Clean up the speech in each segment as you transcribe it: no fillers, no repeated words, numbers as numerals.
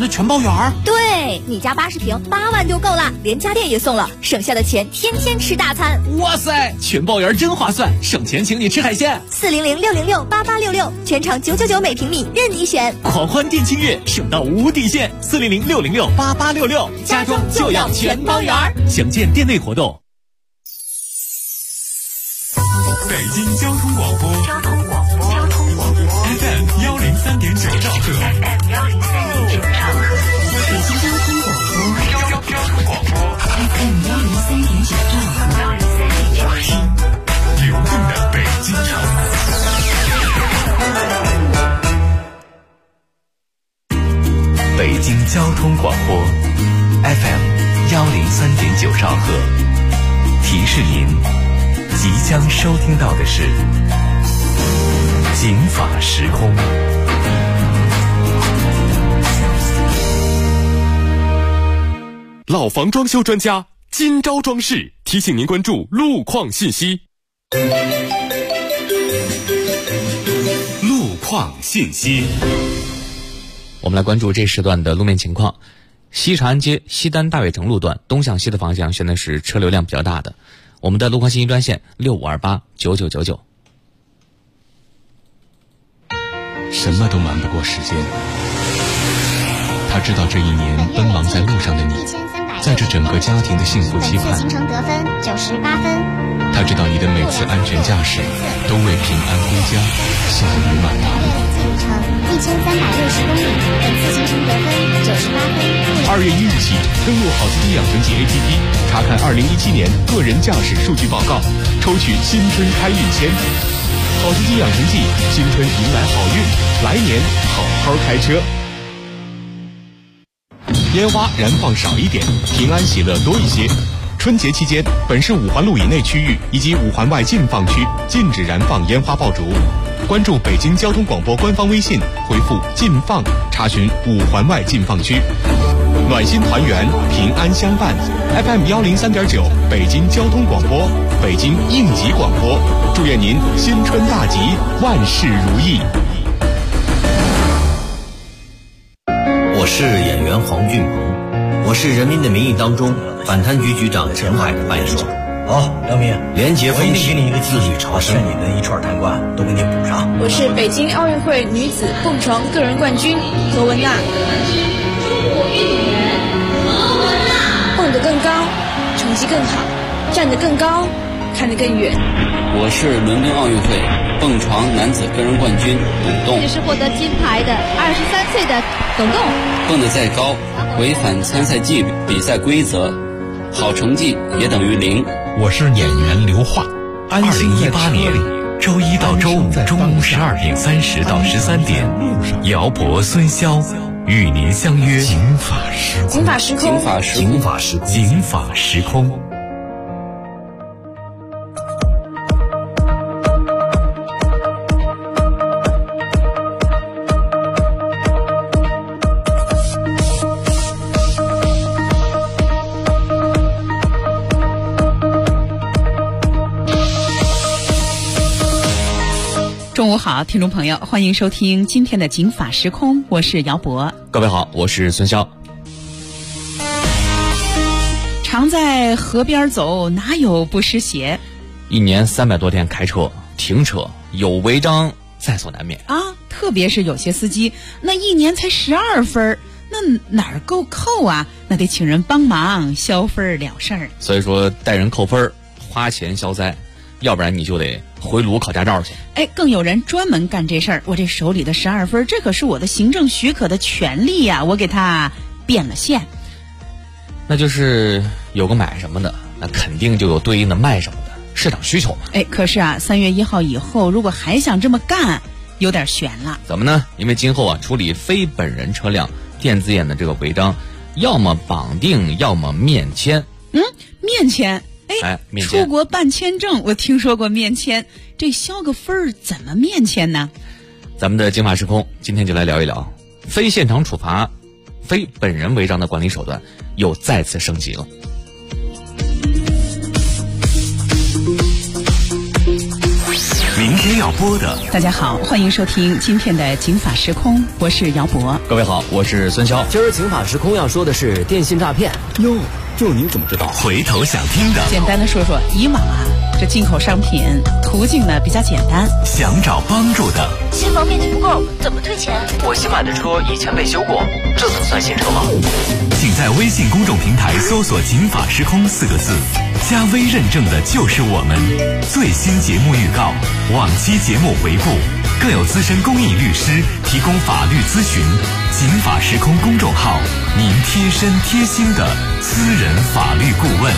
的全包圆儿。 对，你家80平8万就够了，连家电也送了，省下的钱天天吃大餐。 哇塞，全包圆真划算，省钱请你吃海鲜。 400-606-8866，全场999每平米，任你选。 狂欢店庆月，省到无底线。400-606-8866，家装就要全包圆儿。详见店内活动。 北京交通广播FM 103.9兆赫， 北京交通广播FM 103.9兆赫， 流动的北京城。 北京交通广播 FM 103.9兆赫，提示您即将收听到的是警法时空。 老房装修专家金招装饰提醒您关注路况信息。路况信息， 我们来关注这时段的路面情况。西长安街西单大悦城路段东向西的方向现在是车流量比较大的。我们的路况信息专线65289999。 什么都瞒不过时间。他知道这一年奔忙在路上的你，在这整个家庭的幸福期盼。 行程得分98分。 他知道你的每次安全驾驶都为平安归家笑语满堂。 行程1360公里，本次行程得分98分。 2月1日起，登录好司机养成记 APP， 查看2017年个人驾驶数据报告，抽取新春开运签。好司机养成记，新春迎来好运，来年好好开车。烟花燃放少一点，平安喜乐多一些。春节期间，本市5环路以内区域以及5环外禁放区禁止燃放烟花爆竹。关注北京交通广播官方微信，回复“禁放”查询5环外禁放区。暖心团圆，平安相伴。FM 103.9，北京交通广播，北京应急广播，祝愿您新春大吉，万事如意。 我是演员黄俊鹏，我是《人民的名义》当中反贪局局长陈海的扮演者。 好，梁明， 廉洁风气， 我一定给你一个自律朝圣， 把你的一串贪官都给你补上。 我是北京奥运会女子蹦床个人冠军罗文娜。中国运动员罗文娜，蹦得更高，成绩更好，站得更高，看得更远。 我是伦敦奥运会蹦床男子个人冠军董栋。 这是获得金牌的23岁的董栋。 蹦得再高，违反参赛纪律、比赛规则，好成绩也等于0。 我是演员刘桦。2018年周一到周五中午12点30到13点，姚博、孙潇与您相约警法时空。 警法时空。 中午好，听众朋友，欢迎收听今天的警法时空，我是姚博。 各位好，我是孙潇。 常在河边走，哪有不湿鞋？ 一年300多天开车停车，有违章在所难免啊！特别是有些司机，那一年才12分，那哪儿够扣啊？那得请人帮忙消分了事儿。 所以说，带人扣分，花钱消灾。要不然你就得回炉考驾照去。 更有人专门干这事儿。我这手里的12分，这可是我的行政许可的权利呀，我给他变了现。 那就是有个买什么的，那肯定就有对应的卖什么的，市场需求嘛。 可是啊，3月1号以后，如果还想这么干，有点悬了。 怎么呢？因为今后啊，处理非本人车辆电子眼的这个违章，要么绑定，要么面签。 面签。 面签。 出国办签证，我听说过面签，这消个分儿怎么面签呢？ 咱们的警法时空今天就来聊一聊，非现场处罚、非本人违章的管理手段又再次升级了。 明天要播的。 大家好，欢迎收听今天的《警法时空》，我是姚博。 各位好，我是孙潇。 今儿《警法时空》要说的是电信诈骗。 哟，这您怎么知道？回头想听的。 简单的说说，以往这进口商品途径呢比较简单。 想找帮助的。 新房面积不够，怎么退钱？ 我新买的车以前被修过，这怎么算新车吗？ 请在微信公众平台搜索“警法时空”4个字，加微认证的就是我们。最新节目预告、往期节目回顾，更有资深公益律师提供法律咨询。警法时空公众号，您贴身贴心的私人法律顾问。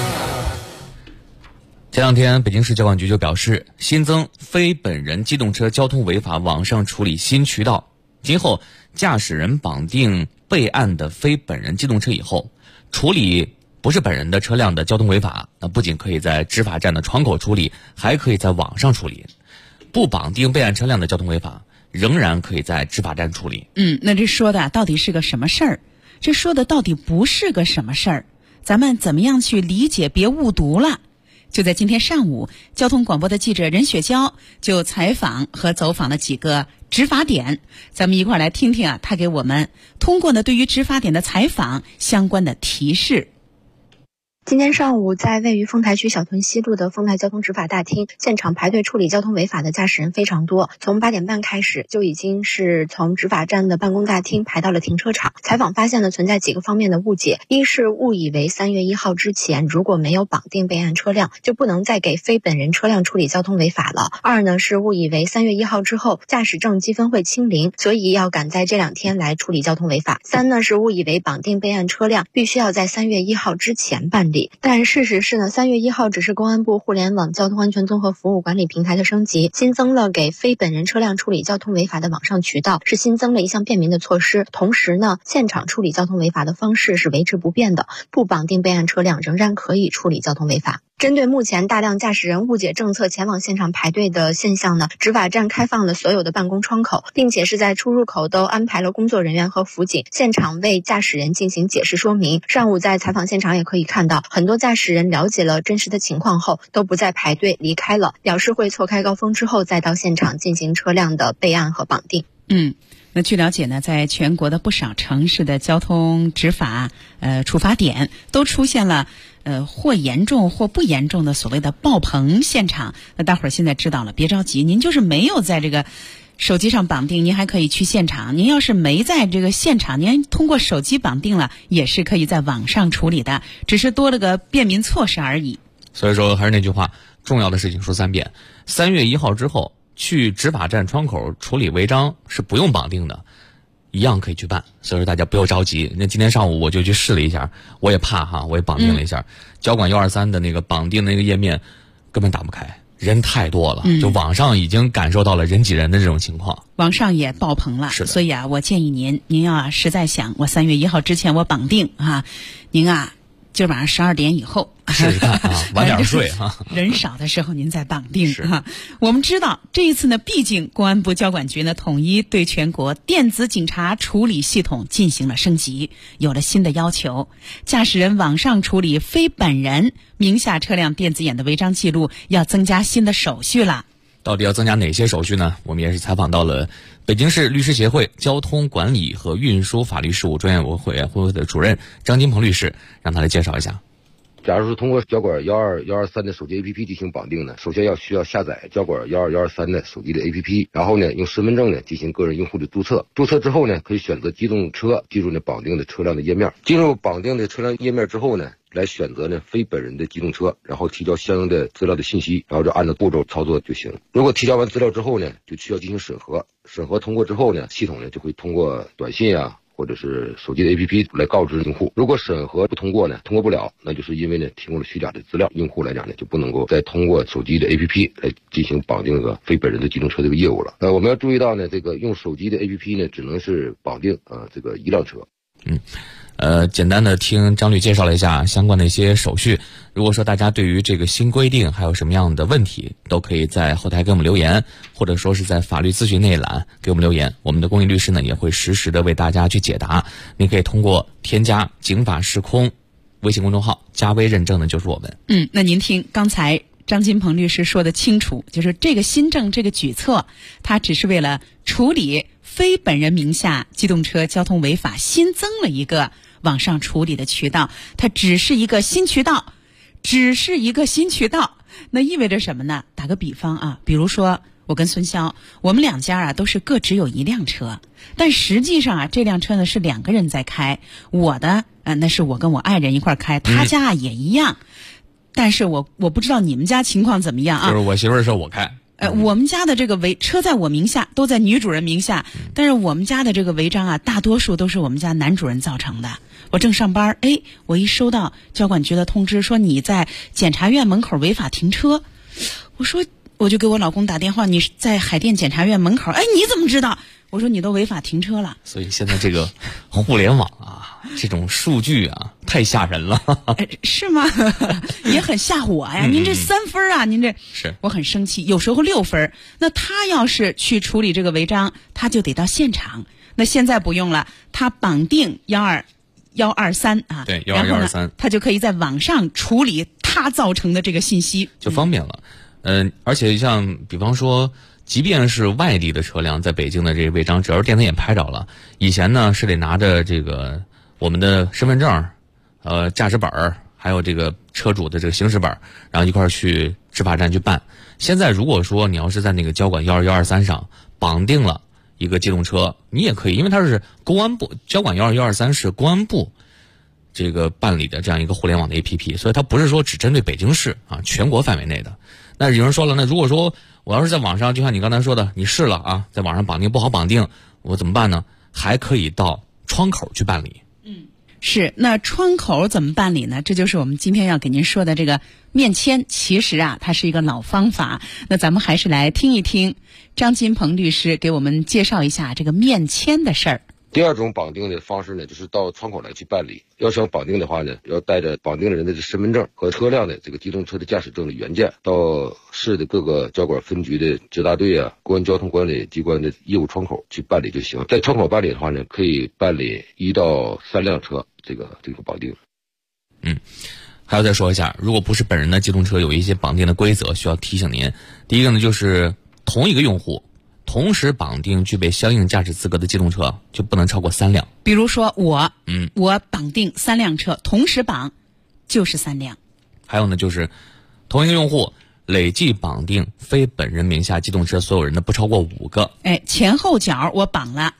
前两天，北京市交管局就表示，新增非本人机动车交通违法网上处理新渠道。今后，驾驶人绑定备案的非本人机动车以后，处理不是本人的车辆的交通违法，那不仅可以在执法站的窗口处理，还可以在网上处理。不绑定备案车辆的交通违法，仍然可以在执法站处理。 那这说的到底是个什么事儿？这说的到底不是个什么事儿？咱们怎么样去理解，别误读了？就在今天上午，交通广播的记者任雪娇就采访和走访了几个执法点，咱们一块儿来听听他给我们通过呢对于执法点的采访相关的提示。 今天上午，在位于丰台区小屯西路的丰台交通执法大厅，现场排队处理交通违法的驾驶人非常多。从8点半开始，就已经是从执法站的办公大厅排到了停车场。采访发现呢，存在几个方面的误解：一是误以为3月1号之前如果没有绑定备案车辆，就不能再给非本人车辆处理交通违法了；二呢是误以为3月1号之后驾驶证积分会清零，所以要赶在这2天来处理交通违法；三呢是误以为绑定备案车辆必须要在3月1号之前办理。但事实是呢，3月1号只是公安部互联网交通安全综合服务管理平台的升级，新增了给非本人车辆处理交通违法的网上渠道，是新增了一项便民的措施。同时呢，现场处理交通违法的方式是维持不变的，不绑定备案车辆仍然可以处理交通违法。针对目前大量驾驶人误解政策前往现场排队的现象呢，执法站开放了所有的办公窗口，并且是在出入口都安排了工作人员和辅警，现场为驾驶人进行解释说明。上午在采访现场也可以看到，很多驾驶人了解了真实的情况后，都不再排队离开了，表示会错开高峰之后再到现场进行车辆的备案和绑定。 那据了解呢，在全国的不少城市的交通执法处罚点都出现了或严重或不严重的所谓的爆棚现场。那大伙儿现在知道了，别着急，您就是没有在这个手机上绑定，您还可以去现场；您要是没在这个现场，您通过手机绑定了，也是可以在网上处理的，只是多了个便民措施而已。 所以说还是那句话，重要的事情说3遍。3月1号之后去执法站窗口处理违章是不用绑定的，一样可以去办。所以说大家不要着急。那今天上午我就去试了一下，我也怕我也绑定了一下，交管123的那个绑定的那个页面根本打不开，人太多了，就网上已经感受到了人挤人的这种情况， 网上也爆棚了。所以我建议您要实在想我3月1号之前我绑定您今儿晚上12点以后试试看晚点睡人少的时候您再绑定我们知道这一次呢，毕竟公安部交管局呢统一对全国电子警察处理系统进行了升级，有了新的要求，驾驶人网上处理非本人名下车辆电子眼的违章记录要增加新的手续了。 到底要增加哪些手续呢？我们也是采访到了北京市律师协会交通管理和运输法律事务专业委员会的主任张金鹏律师，让他来介绍一下。 假如是通过交管12123的手机 APP 进行绑定呢，首先需要下载交管12123的手机的 APP， 然后呢用身份证呢进行个人用户的注册。注册之后呢，可以选择机动车，进入呢绑定的车辆的页面。进入绑定的车辆页面之后呢，来选择呢非本人的机动车，然后提交相应的资料的信息，然后就按照步骤操作就行。如果提交完资料之后呢，就需要进行审核，审核通过之后呢，系统呢就会通过短信或者是手机的 APP 来告知用户。如果审核不通过呢，通过不了，那就是因为呢提供了虚假的资料，用户来讲呢就不能够再通过手机的 APP 来进行绑定这个非本人的机动车这个业务了。我们要注意到呢，这个用手机的 APP 呢只能是绑定这个一辆车。 简单的听张律介绍了一下相关的一些手续。如果说大家对于这个新规定还有什么样的问题，都可以在后台给我们留言，或者说是在法律咨询那一栏给我们留言，我们的公益律师呢也会实时的为大家去解答。您可以通过添加警法时空微信公众号加微认证的就是我们。 那您听刚才张金鹏律师说得清楚，就是这个新政这个举措，它只是为了处理非本人名下机动车交通违法，新增了一个网上处理的渠道，它只是一个新渠道，那意味着什么呢？打个比方啊，比如说我跟孙潇，我们两家啊都是各只有一辆车，但实际上啊这辆车呢是2个人在开，我的那是我跟我爱人一块开，他家也一样。但是我不知道你们家情况怎么样啊？ 就是我媳妇儿是我开。 我们家的这个车在我名下，都在女主人名下，但是我们家的这个违章啊，大多数都是我们家男主人造成的。我正上班，我一收到交管局的通知说你在检察院门口违法停车，我就给我老公打电话，你在海淀检察院门口，你怎么知道？我说你都违法停车了。 所以现在这个互联网啊，这种数据啊，太吓人了。 是吗？也很吓我呀。您这3分啊，您这是我很生气，有时候6分。那他要是去处理这个违章，他就得到现场。那现在不用了，他绑定12123啊， 对12123， 他就可以在网上处理他造成的这个信息， 就方便了。而且像比方说，即便是外地的车辆在北京的这个违章，只要是电子眼拍着了，以前呢是得拿着这个我们的身份证、驾驶本还有这个车主的这个行驶本，然后一块儿去执法站去办。现在如果说你要是在那个交管12123上绑定了一个机动车，你也可以，因为它是公安部交管12123是公安部这个办理的这样一个互联网的 APP， 所以它不是说只针对北京市啊，全国范围内的。那有人说了，那如果说我要是在网上，就像你刚才说的，你试了啊，在网上绑定不好绑定，我怎么办呢？还可以到窗口去办理。 是，那窗口怎么办理呢？这就是我们今天要给您说的这个面签。其实啊，它是一个老方法。那咱们还是来听一听张金鹏律师给我们介绍一下这个面签的事儿。 第二种绑定的方式呢，就是到窗口来去办理。要想绑定的话呢，要带着绑定的人的身份证和车辆的这个机动车的驾驶证的原件，到市的各个交管分局的直大队啊、公安交通管理机关的业务窗口去办理就行。在窗口办理的话呢，可以办理1到3辆车这个绑定。 还要再说一下，如果不是本人的机动车，有一些绑定的规则需要提醒您。第一个呢，就是同一个用户同时绑定具备相应驾驶资格的机动车，就不能超过3辆。 比如说我绑定3辆车，同时绑就是3辆。 还有呢，就是同一个用户累计绑定非本人名下机动车所有人的不超过5个。 前后脚我绑了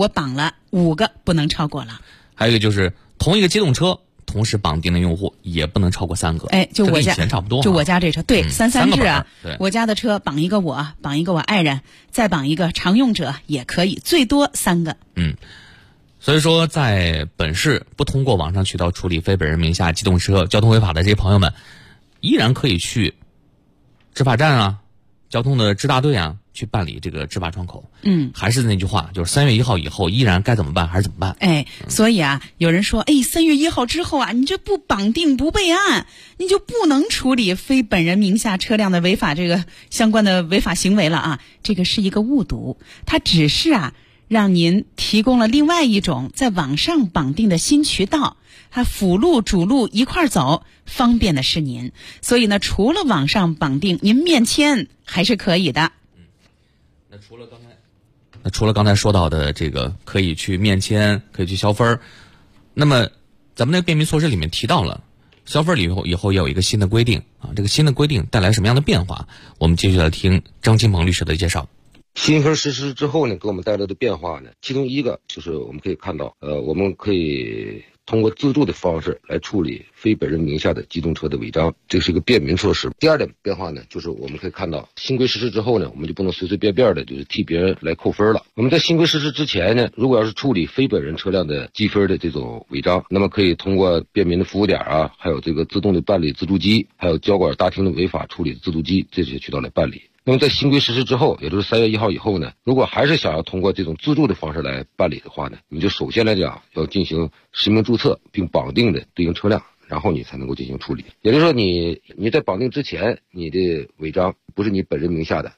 5个，不能超过了。 还有一个就是同一个机动车同时绑定的用户也不能超过3个。 就我家以前差不多， 就我家这车，对，33制啊。 对， 我家的车绑一个我，绑一个我爱人，再绑一个常用者也可以，最多3个。 所以说在本市不通过网上渠道处理非本人名下机动车交通违法的这些朋友们，依然可以去执法站啊、交通的支大队啊去办理这个执法窗口。还是那句话，就是3月1号以后依然该怎么办还是怎么办。 所以啊，有人说3月1号之后啊，你这不绑定不备案，你就不能处理非本人名下车辆的违法这个相关的违法行为了啊。这个是一个误读，它只是啊让您提供了另外一种在网上绑定的新渠道，它辅路主路一块走，方便的是您。所以呢，除了网上绑定，您面签还是可以的。 那除了刚才说到的这个可以去面签，可以去消分，那么咱们那个便民措施里面提到了消分以后要有一个新的规定啊，这个新的规定带来什么样的变化？我们继续来听张金鹏律师的介绍。 新分实施之后呢，给我们带来的变化呢，其中一个就是我们可以看到，我们可以通过自助的方式来处理非本人名下的机动车的违章，这是一个便民措施。第二点变化呢，就是我们可以看到新规实施之后呢，我们就不能随随便便的就是替别人来扣分了。我们在新规实施之前呢，如果要是处理非本人车辆的记分的这种违章，那么可以通过便民的服务点啊，还有这个自动的办理自助机，还有交管大厅的违法处理自助机这些渠道来办理。那么在新规实施之后，也就是3月1号以后呢，如果还是想要通过这种自助的方式来办理的话呢，你就首先来讲要进行实名注册并绑定的对应车辆，然后你才能够进行处理。也就是说你在绑定之前，你的违章不是你本人名下的，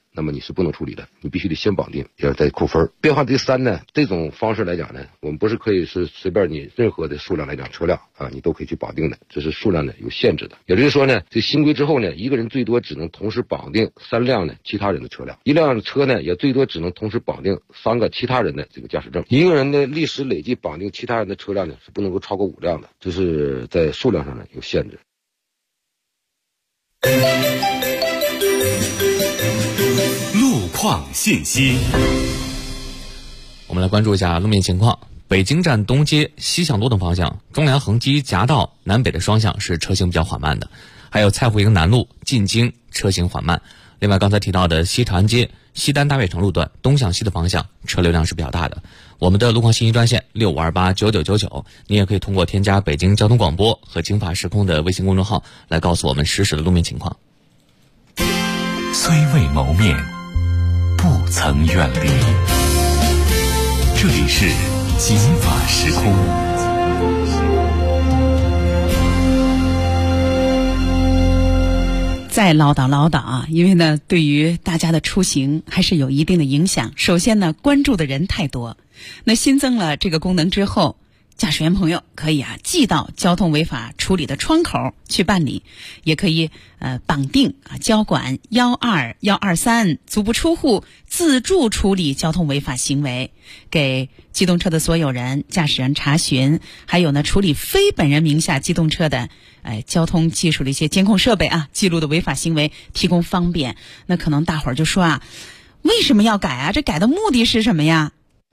那么你是不能处理的，你必须得先绑定，要再扣分。变化第3呢，这种方式来讲呢，我们不是可以是随便你任何的数量来讲车辆啊，你都可以去绑定的，这是数量呢有限制的。也就是说呢，这新规之后呢，一个人最多只能同时绑定3辆呢其他人的车辆，一辆车呢也最多只能同时绑定3个其他人的这个驾驶证。一个人的历史累计绑定其他人的车辆呢是不能够超过5辆的，这是在数量上呢有限制。 路况信息， 我们来关注一下路面情况。北京站东街、西向东等方向，中粮横基夹道南北的双向是车行比较缓慢的，还有蔡胡营南路进京车行缓慢。另外刚才提到的西长安街、西单大悦城路段东向西的方向车流量是比较大的。我们的路况信息专线65289999，你也可以通过添加北京交通广播和京法时空的微信公众号来告诉我们实时的路面情况。 虽未谋面，不曾远离。这里是京法时空。 再唠叨啊，因为呢，对于大家的出行还是有一定的影响。首先呢，关注的人太多，那新增了这个功能之后，驾驶员朋友可以寄到交通违法处理的窗口去办理，也可以绑定交管12、123足不出户自助处理交通违法行为，给机动车的所有人、驾驶员查询，还有呢处理非本人名下机动车的交通技术的一些监控设备记录的违法行为提供方便。那可能大伙儿就说为什么要改这改的目的是什么呀？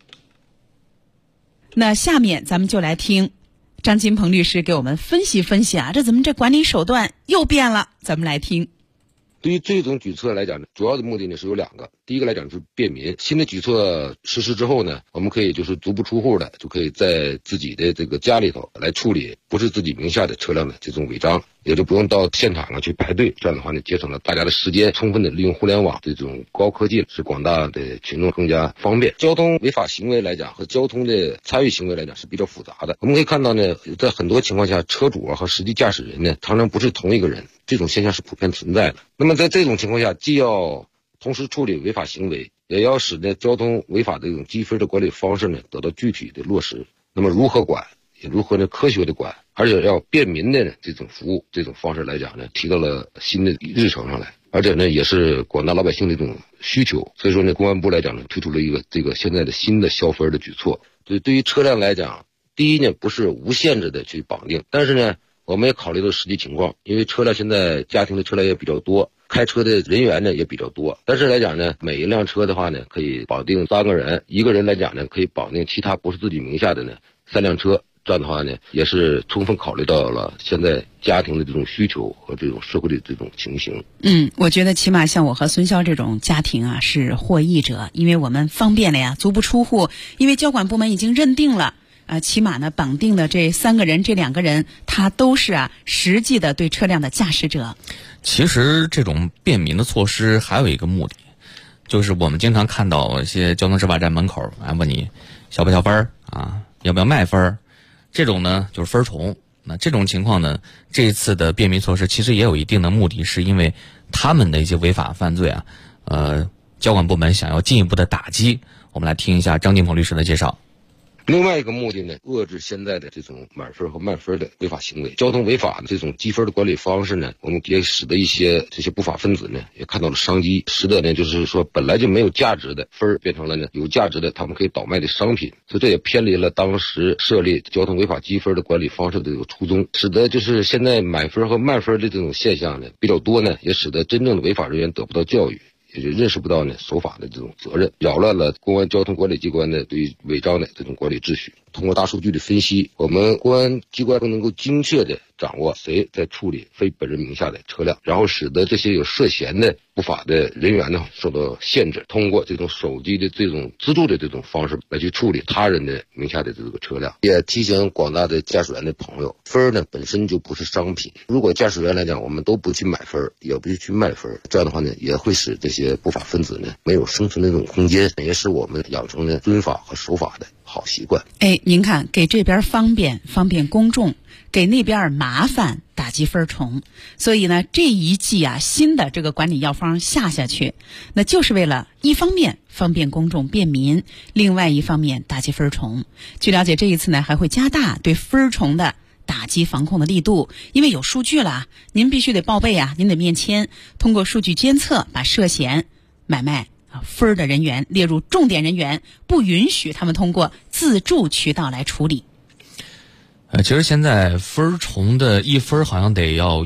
那下面咱们就来听张金鹏律师给我们分析分析这怎么这管理手段又变了？咱们来听。 对于这种举措来讲呢，主要的目的呢是有2个。第一个来讲是便民，新的举措实施之后呢，我们可以就是足不出户的，就可以在自己的这个家里头来处理不是自己名下的车辆的这种违章，也就不用到现场去排队。这样的话呢，节省了大家的时间，充分的利用互联网这种高科技，使广大的群众更加方便。交通违法行为来讲和交通的参与行为来讲是比较复杂的。我们可以看到呢，在很多情况下，车主和实际驾驶人呢常常不是同一个人，这种现象是普遍存在的。那么在这种情况下，既要同时处理违法行为，也要使呢交通违法的这种积分的管理方式呢得到具体的落实。那么如何管，也如何呢科学的管，而且要便民的这种服务，这种方式来讲呢，提到了新的日程上来，而且呢也是广大老百姓的一种需求。所以说呢，公安部来讲呢，推出了一个这个现在的新的消分的举措。对于车辆来讲，第一呢不是无限制的去绑定，但是呢我们也考虑到实际情况，因为车辆现在家庭的车辆也比较多，开车的人员呢也比较多，但是来讲呢，每一辆车的话呢，可以绑定3个人，一个人来讲呢，可以绑定其他不是自己名下的呢3辆车。这样的话呢，也是充分考虑到了现在家庭的这种需求和这种社会的这种情形。 我觉得起码像我和孙潇这种家庭是获益者，因为我们方便了呀，足不出户，因为交管部门已经认定了。起码呢，绑定的这3个人，这2个人，他都是实际的对车辆的驾驶者。 其实这种便民的措施还有一个目的，就是我们经常看到一些交通执法站门口问你小不小分要不要卖分，这种呢就是分虫。那这种情况呢，这次的便民措施其实也有一定的目的，是因为他们的一些违法犯罪交管部门想要进一步的打击。我们来听一下张金鹏律师的介绍。 另外一个目的呢，遏制现在的这种满分和慢分的违法行为。交通违法的这种积分的管理方式呢，我们也使得一些这些不法分子呢也看到了商机，使得呢就是说本来就没有价值的分变成了呢有价值的他们可以倒卖的商品，所以这也偏离了当时设立交通违法积分的管理方式的这个初衷，使得就是现在满分和慢分的这种现象呢比较多呢，也使得真正的违法人员得不到教育，也就认识不到呢守法的这种责任，扰乱了公安交通管理机关的对于违章的这种管理秩序。通过大数据的分析，我们公安机关更能够精确的掌握谁在处理非本人名下的车辆，然后使得这些有涉嫌的不法的人员呢受到限制，通过这种手机的这种资助的这种方式来去处理他人的名下的这个车辆。也提醒广大的驾驶员的朋友，分呢本身就不是商品，如果驾驶员来讲我们都不去买分，也不去卖分，这样的话呢也会使这些不法分子呢没有生存的这种空间，也使我们养成了遵法和守法的好习惯。 您看，给这边方便公众，给那边麻烦打击分虫。所以呢，这一季啊，新的这个管理药方下去，那就是为了一方面方便公众便民，另外一方面打击分虫。据了解，这一次呢还会加大对分虫的打击防控的力度，因为有数据了，您必须得报备啊，您得面签，通过数据监测，把涉嫌买卖分的人员列入重点人员，不允许他们通过自助渠道来处理。 其实现在分虫的一分好像得要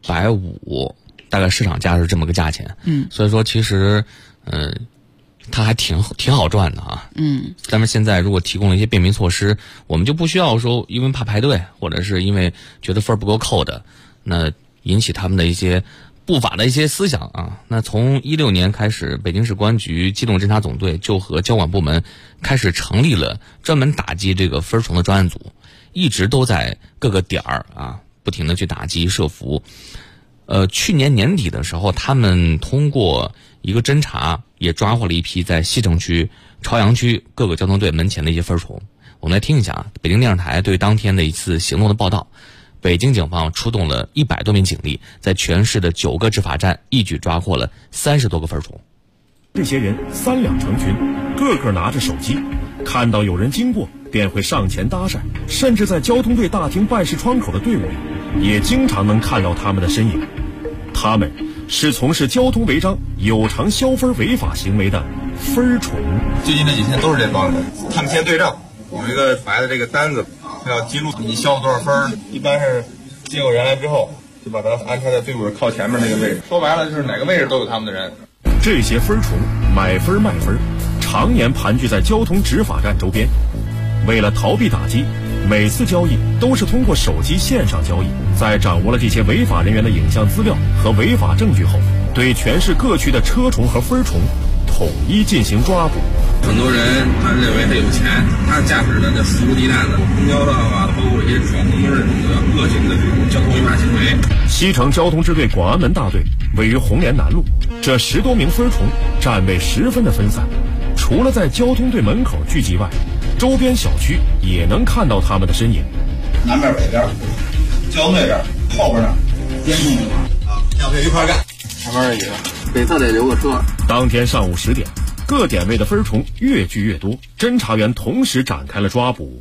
150，大概市场价是这么个价钱。所以说其实它还挺好赚的啊。但是现在如果提供了一些便民措施，我们就不需要说因为怕排队，或者是因为觉得分不够扣的，那引起他们的一些不法的一些思想啊。那从16年开始，北京市公安局机动侦查总队就和交管部门开始成立了专门打击这个分虫的专案组，一直都在各个点儿啊不停的去打击设伏。去年年底的时候，他们通过一个侦查也抓获了一批在西城区、朝阳区各个交通队门前的一些分虫。我们来听一下啊，北京电视台对当天的一次行动的报道。北京警方出动了100多名警力，在全市的9个执法站一举抓获了30多个分虫。 这些人3两成群，个个拿着手机，看到有人经过便会上前搭讪，甚至在交通队大厅办事窗口的队伍里也经常能看到他们的身影。他们是从事交通违章、有偿消分违法行为的分虫。 最近这几天都是这帮人，他们先对账，有一个白的这个单子，他要记录你消了多少分，一般是接过人来之后，就把他安排在队伍靠前面那个位置。说白了就是哪个位置都有他们的人。 这些分虫买分卖分，常年盘踞在交通执法站周边。为了逃避打击，每次交易都是通过手机线上交易。在掌握了这些违法人员的影像资料和违法证据后，对全市各区的车虫和分虫统一进行抓捕。 很多人他认为他有钱，他驾驶的那肆无忌惮的公交上啊，包括一些闯红灯这种的恶性的这种交通违法行为。 西城交通支队广安门大队位于红岩南路，这10多名分虫站位十分的分散，除了在交通队门口聚集外，周边小区也能看到他们的身影。 南边、北边、交通队这儿、后边那儿，监控的啊，要不要一块干？前面这几个，北侧得留个车。 当天上午10点，各点位的分虫越聚越多，侦查员同时展开了抓捕。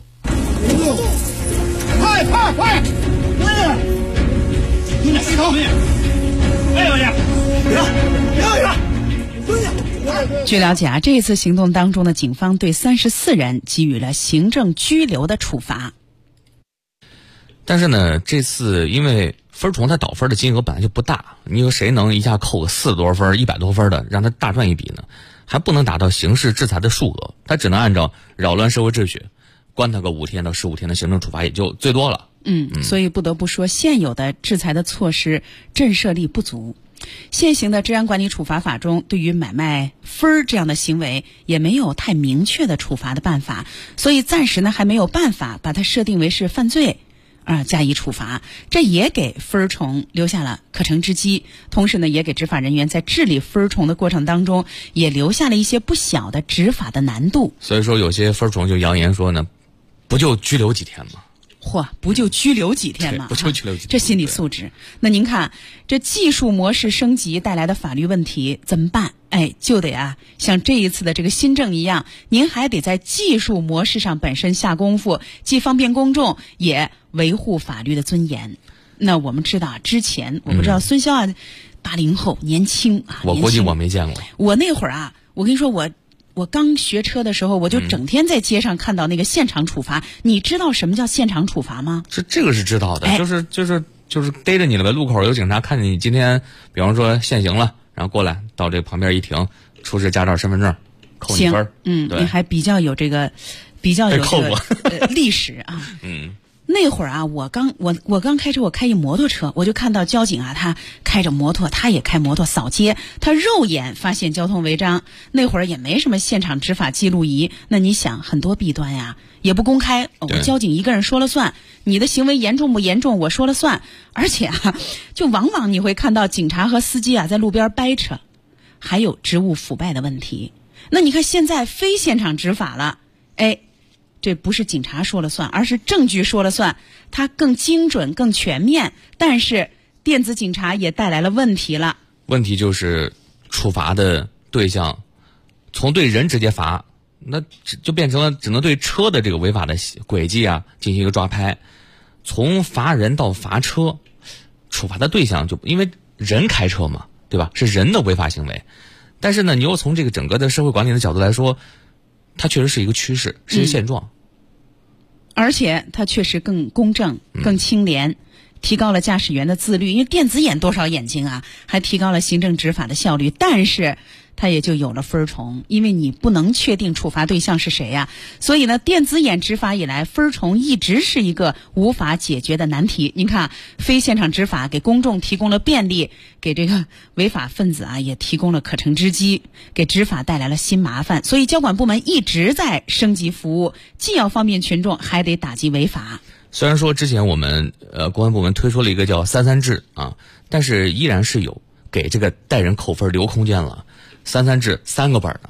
快！你俩谁头没？哎呦呀！ 据了解啊，这次行动当中的警方对34人给予了行政拘留的处罚。 但是呢，这次因为分虫它倒分的金额本来就不大，你说谁能一下扣个40多分、100多分的，让他大赚一笔呢？还不能达到刑事制裁的数额，他只能按照扰乱社会秩序，关他个5天到15天的行政处罚也就最多了。 所以不得不说，现有的制裁的措施震慑力不足。现行的治安管理处罚法中，对于买卖分这样的行为也没有太明确的处罚的办法，所以暂时呢还没有办法把它设定为是犯罪加以处罚，这也给分虫留下了可乘之机，同时呢也给执法人员在治理分虫的过程当中也留下了一些不小的执法的难度。 所以说有些分虫就扬言说呢，不就拘留几天吗？ 不就拘留几天吗？ 不就拘留几天？ 这心理素质。那您看，这技术模式升级带来的法律问题怎么办？就得像这一次的这个新政一样，您还得在技术模式上本身下功夫，既方便公众，也维护法律的尊严。那我们知道之前，我不知道孙骁80后年轻我估计我没见过。 我那会儿我跟你说我刚学车的时候，我就整天在街上看到那个现场处罚。你知道什么叫现场处罚吗？ 这个是知道的，就是逮着你了呗。路口有警察看见你今天，比方说限行了，然后过来到这旁边一停，出示驾照、身份证，扣你分。 你还比较有这个历史啊。那会儿我刚开车，我开一摩托车，我就看到交警他开着摩托，他也开摩托扫街，他肉眼发现交通违章。那会儿也没什么现场执法记录仪，那你想很多弊端也不公开，我交警一个人说了算，你的行为严重不严重我说了算，而且就往往你会看到警察和司机在路边掰扯，还有职务腐败的问题。那你看现在非现场执法了， 这不是警察说了算，而是证据说了算，它更精准、更全面。但是电子警察也带来了问题了。 问题就是处罚的对象从对人直接罚，那就变成了只能对车的这个违法的轨迹啊进行一个抓拍。从罚人到罚车，处罚的对象就因为人开车嘛，对吧？是人的违法行为。但是呢，你又从这个整个的社会管理的角度来说，它确实是一个趋势，是一个现状。 而且它确实更公正、更清廉，提高了驾驶员的自律。因为电子眼多少眼睛啊，还提高了行政执法的效率。但是它也就有了分虫，因为你不能确定处罚对象是谁呀。所以呢，电子眼执法以来，分虫一直是一个无法解决的难题。您看，非现场执法给公众提供了便利，给这个违法分子啊也提供了可乘之机，给执法带来了新麻烦。所以交管部门一直在升级服务，既要方便群众，还得打击违法。 虽然说之前我们公安部门推出了一个叫3-3制啊，但是依然是有给这个带人扣分留空间了。3-3制3个本的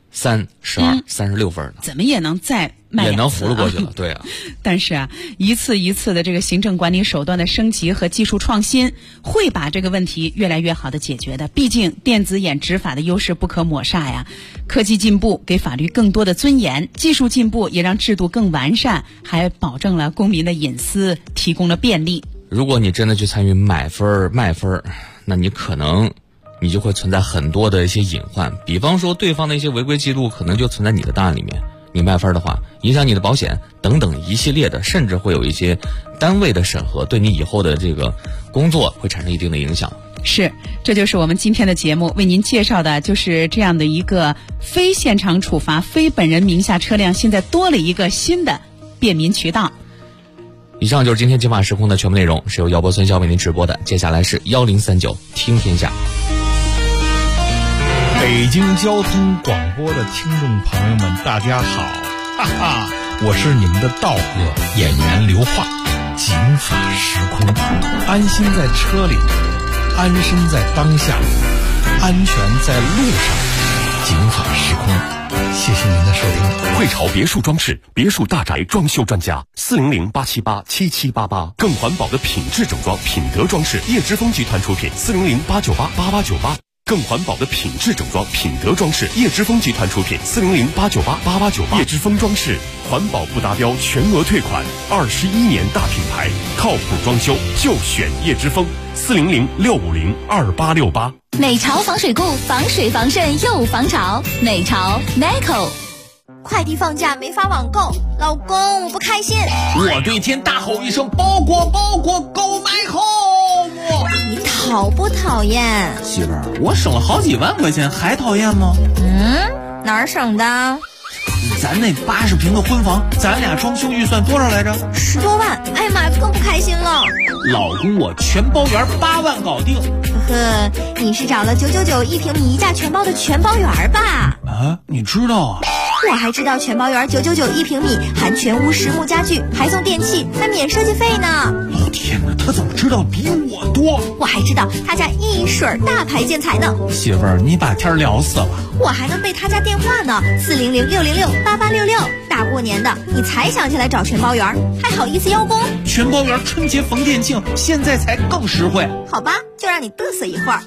，3、12、36分的， 怎么也能再卖2次， 也能糊了过去了，对啊。 但是啊，一次一次的这个行政管理手段的升级和技术创新，会把这个问题越来越好的解决的。毕竟电子眼执法的优势不可抹煞呀。科技进步给法律更多的尊严，技术进步也让制度更完善，还保证了公民的隐私，提供了便利。 如果你真的去参与买分卖分，那你可能你就会存在很多的一些隐患，比方说对方的一些违规记录可能就存在你的档案里面，你卖分的话影响你的保险等等一系列的，甚至会有一些单位的审核对你以后的这个工作会产生一定的影响。 是，这就是我们今天的节目为您介绍的，就是这样的一个非现场处罚非本人名下车辆现在多了一个新的便民渠道。 以上就是今天金马时空的全部内容，是由姚博孙骁为您直播的。接下来是1039听天下。 北京交通广播的听众朋友们，大家好，哈哈，我是你们的道哥演员刘化。警法时空，安心在车里，安身在当下，安全在路上。警法时空，谢谢您的收听。 汇潮别墅装饰，别墅大宅装修专家，400-878-7788，更环保的品质整装，品德装饰，叶之峰集团出品，400-898-8898。更环保的品质整装，品德装饰，叶之峰集团出品，400-898-8898。叶之峰装饰，环保不达标全额退款，21年大品牌，靠谱装修就选叶之峰，400-650-2868。 美潮防水固，防水防渗又防潮。美潮 Meco。快递放假没法网购，老公我不开心。 我对天大吼一声：包裹包裹，购买 home！ 你讨不讨厌？ 媳妇儿，我省了好几万块钱，还讨厌吗？ 哪儿省的？ 咱那80平的婚房，咱俩装修预算多少来着 ？10多万。哎呀妈，更不开心了。 老公，我全包圆8万搞定。 呵，你是找了999一平米一价全包的全包圆吧？ 啊，你知道啊？ 我还知道全包圆999一平米，含全屋实木家具，还送电器，还免设计费呢。 老天哪，他怎么知道比我多？ 我还知道他家一水大牌建材呢。 媳妇儿，你把天聊死了。 我还能背他家电话呢，400-606-8866。大过年的，你才想起来找全包圆，还好意思邀功？ 全包圆春节逢店庆，现在才更实惠。 好吧，就让你嘚瑟一会儿。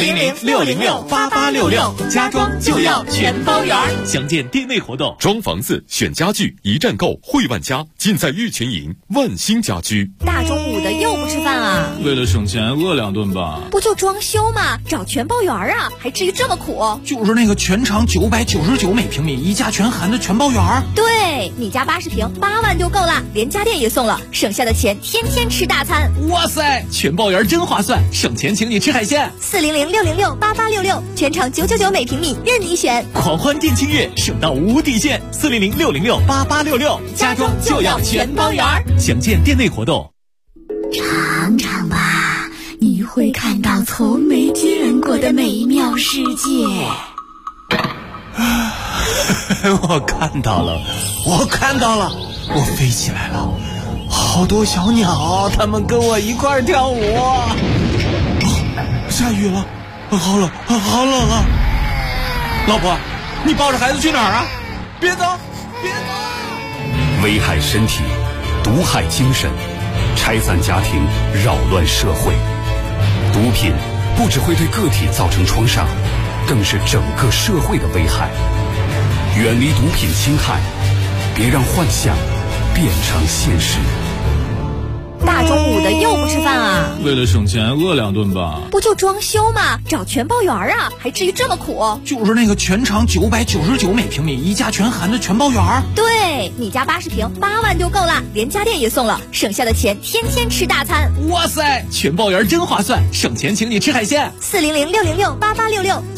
400-606-8866，家装就要全包圆。详见店内活动。 装房子选家具，一站购汇万家，尽在玉泉营万兴家居。 大中午的又不吃饭啊？ 为了省钱，饿2顿吧。 不就装修吗？找全包圆啊，还至于这么苦？ 就是那个全长999每平米，一价全含的全包圆。 对，你家80平8万就够了，连家电也送了，省下的钱天天吃大餐。 哇塞，全包圆真划算，省钱请你吃海鲜。 400-606-8866，全长999每平米，任你选。 狂欢店庆月，省到无底线。400-606-8866，家装就要全包圆。详见店内活动。 尝尝吧，你会看到从没见过的美妙世界。 我看到了，我飞起来了，好多小鸟，它们跟我一块跳舞。下雨了，好冷啊！老婆，你抱着孩子去哪儿啊？别走！ 危害身体，毒害精神，拆散家庭，扰乱社会。毒品不只会对个体造成创伤，更是整个社会的危害。远离毒品侵害，别让幻想变成现实。 大中午的又不吃饭啊？ 为了省钱饿2顿吧。 不就装修吗？找全包园啊，还至于这么苦？ 就是那个全场999每平米，一价全含的全包园。 对，你家80平8万就够了，连家电也送了，省下的钱天天吃大餐。 哇塞，全包园真划算，省钱请你吃海鲜。 400-606-8866。